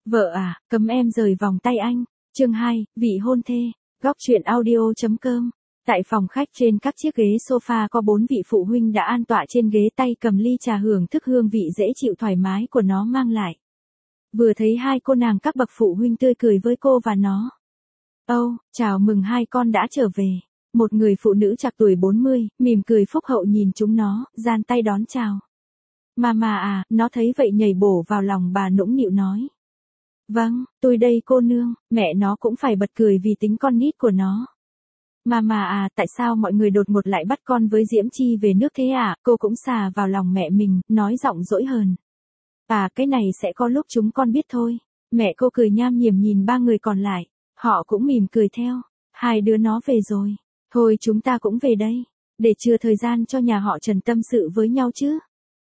Vợ à, cấm em rời vòng tay anh. Chương 2, vị hôn thê. Góc truyện audio.com. Tại phòng khách trên các chiếc ghế sofa có 4 vị phụ huynh đã an tọa trên ghế tay cầm ly trà hưởng thức hương vị dễ chịu thoải mái của nó mang lại. Vừa thấy hai cô nàng các bậc phụ huynh tươi cười với cô và nó. Chào mừng hai con đã trở về. Một người phụ nữ trạc tuổi 40, mỉm cười phúc hậu nhìn chúng nó, giang tay đón chào. Mama à, nó thấy vậy nhảy bổ vào lòng bà nũng nịu nói. Vâng, tôi đây cô nương, mẹ nó cũng phải bật cười vì tính con nít của nó. Mama à, tại sao mọi người đột ngột lại bắt con với Diễm Chi về nước thế à? Cô cũng xà vào lòng mẹ mình, nói giọng dỗi hờn. À, cái này sẽ có lúc chúng con biết thôi. Mẹ cô cười nham hiểm nhìn ba người còn lại, họ cũng mỉm cười theo. Hai đứa nó về rồi, thôi chúng ta cũng về đây, để chừa thời gian cho nhà họ Trần tâm sự với nhau chứ.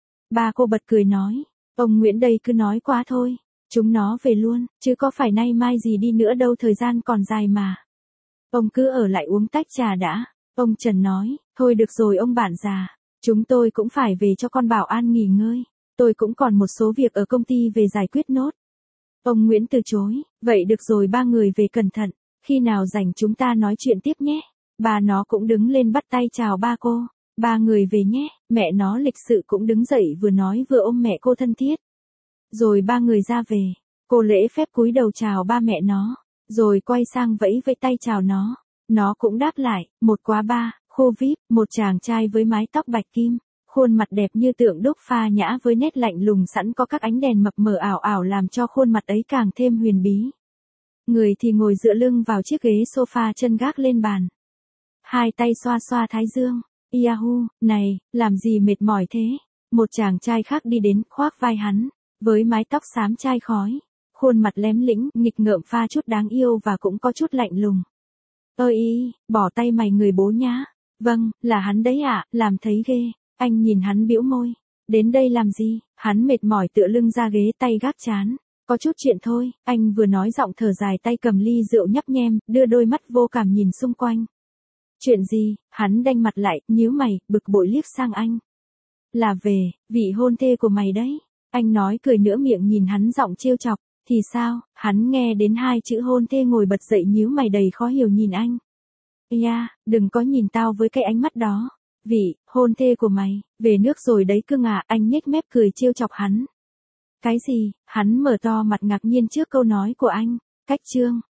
Ba cô bật cười nói, ông Nguyễn đây cứ nói quá thôi. Chúng nó về luôn, chứ có phải nay mai gì đi nữa đâu, thời gian còn dài mà. Ông cứ ở lại uống tách trà đã. Ông Trần nói, thôi được rồi ông bản già. Chúng tôi cũng phải về cho con Bảo An nghỉ ngơi. Tôi cũng còn một số việc ở công ty về giải quyết nốt. Ông Nguyễn từ chối, vậy được rồi ba người về cẩn thận. Khi nào rảnh chúng ta nói chuyện tiếp nhé. Bà nó cũng đứng lên bắt tay chào ba cô. Ba người về nhé, mẹ nó lịch sự cũng đứng dậy vừa nói vừa ôm mẹ cô thân thiết. Rồi ba người ra về, cô lễ phép cúi đầu chào ba mẹ nó, rồi quay sang vẫy vẫy tay chào nó cũng đáp lại, một quá ba, khu VIP, một chàng trai với mái tóc bạch kim, khuôn mặt đẹp như tượng đúc pha nhã với nét lạnh lùng sẵn có các ánh đèn mập mờ ảo ảo làm cho khuôn mặt ấy càng thêm huyền bí. Người thì ngồi dựa lưng vào chiếc ghế sofa chân gác lên bàn. Hai tay xoa xoa thái dương, Yahoo, này, làm gì mệt mỏi thế? Một chàng trai khác đi đến, khoác vai hắn. Với mái tóc xám chai khói, khuôn mặt lém lĩnh, nghịch ngợm pha chút đáng yêu và cũng có chút lạnh lùng. Ơi ý, bỏ tay mày người bố nhá. Vâng, là hắn đấy ạ, làm thấy ghê. Anh nhìn hắn bĩu môi. Đến đây làm gì? Hắn mệt mỏi tựa lưng ra ghế tay gác chán. Có chút chuyện thôi, anh vừa nói giọng thở dài tay cầm ly rượu nhấp nhem, đưa đôi mắt vô cảm nhìn xung quanh. Chuyện gì? Hắn đanh mặt lại, nhíu mày, bực bội liếc sang anh. Là về, vị hôn thê của mày đấy. Anh nói cười nửa miệng nhìn hắn giọng trêu chọc, thì sao? Hắn nghe đến hai chữ hôn thê ngồi bật dậy nhíu mày đầy khó hiểu nhìn anh. Đừng có nhìn tao với cái ánh mắt đó. Vị hôn thê của mày, về nước rồi đấy cưng à, anh nhếch mép cười trêu chọc hắn. Cái gì? Hắn mở to mặt ngạc nhiên trước câu nói của anh. Cách chương